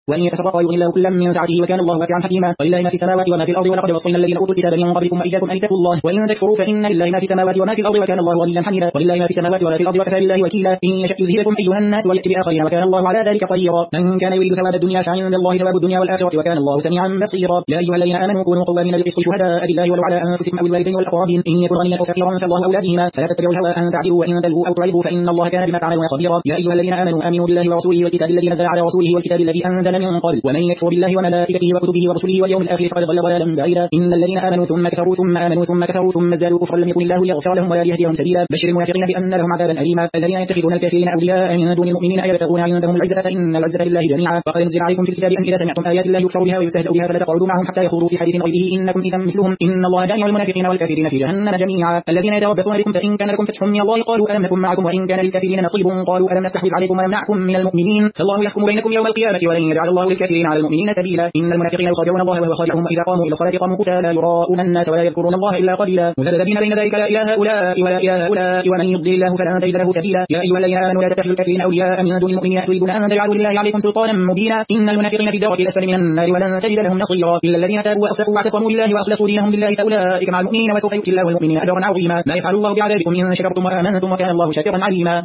وإن يتفرقا يغني الله كلا من سعته وكان الله واسعا حكيما ولله ما في السماوات وما في الأرض ولقد وصينا الذين أوتوا الكتاب من قبلكم وإياكم أن اتقوا الله وإن تكفروا فإن لله ما في السماوات وما في الأرض وكان الله غنيا حميدا ولله ما في السماوات وما في الأرض وكفى بالله وكيلا إن يشأ يذهبكم أيها الناس ويأتي بآخرين وكان الله على ذلك قديرا من كان يريد ثواب الدنيا فعند الله ثواب الدنيا والآخرة وكان الله سميعا بصيرا يا أيها الذين آمنوا كونوا قوامين بالقسط شهداء لله ولو على أنفسكم أو الوالدين والأقربين إن يكن غنيا أو فقيرا فالله أولى بهما فلا تتبعوا الهوى أن تعدلوا وإن تلووا أو تعرضوا فإن الله كان بما تعملون خبيرا يا أيها الذين آمنوا آمنوا بالله ورسوله والكتاب الذي نزل على رسوله والكتاب الذي أنزل من قبل ومن يكفر بالله وملائكته وكتبه ورسله واليوم الآخر فقد ضل ضلالا بعيدا إن الذين آمنوا ثم كفروا ثم آمنوا ثم كفروا ثم ازدادوا كفرا لم يكن الله ليغفر لهم ولا ليهديهم سبيلا بشر المنافقين بأن لهم عذابا أليما الذين يتخذون الكافرين أولياء من دون المؤمنين أيبتغون عندهم العزة فإن العزة لله جميعا وقد أنزل عليكم في الكتاب أن إذا سمعتم آيات الله يكفر بها ويستهزأ بها فلا تقعدوا معهم حتى يخوضوا في حديث غيره إنكم إذا مثلهم إن الله جامع المنافقين والكافرين في جهنم جميعا الذين يتربصون بكم فإن كان لكم فتح من الله قالوا ألم نكن معكم وإن كان للكافرين نصيب قالوا ألم نستحوذ عليكم ونمنعكم من المؤمنين فالله يحكم بينكم يوم القيامة ولن يجعل الله للكافرين على المؤمنين سبيلا إن المنافقين يخادعون الله وهو خادعهم إذا قاموا إلى الصلاة قاموا كسالى يراءون الناس ولا يذكرون الله إلا قليلا مذبذبين بين ذلك لا إله هؤلاء ولا إله هؤلاء ومن يضلل الله فلن تجد له سبيلا يا أيها الذين آمنوا لا تتخذوا الكافرين أولياء من دون المؤمنين تريدون أن تجعلوا لله عليكم سلطانا مبينا إن المنافقين في الدرك الأسفل من النار ولن تجد لهم نصيرا إلا الذين تابوا وأصلحوا واعتصموا بالله وأخلصوا دينهم لله فأولئك مع المؤمنين وسوف يؤتي الله المؤمنين أجرا عظيما ما يفعل الله بعذابكم إن شكرتم وآمنتم وكان الله شاكرا عليما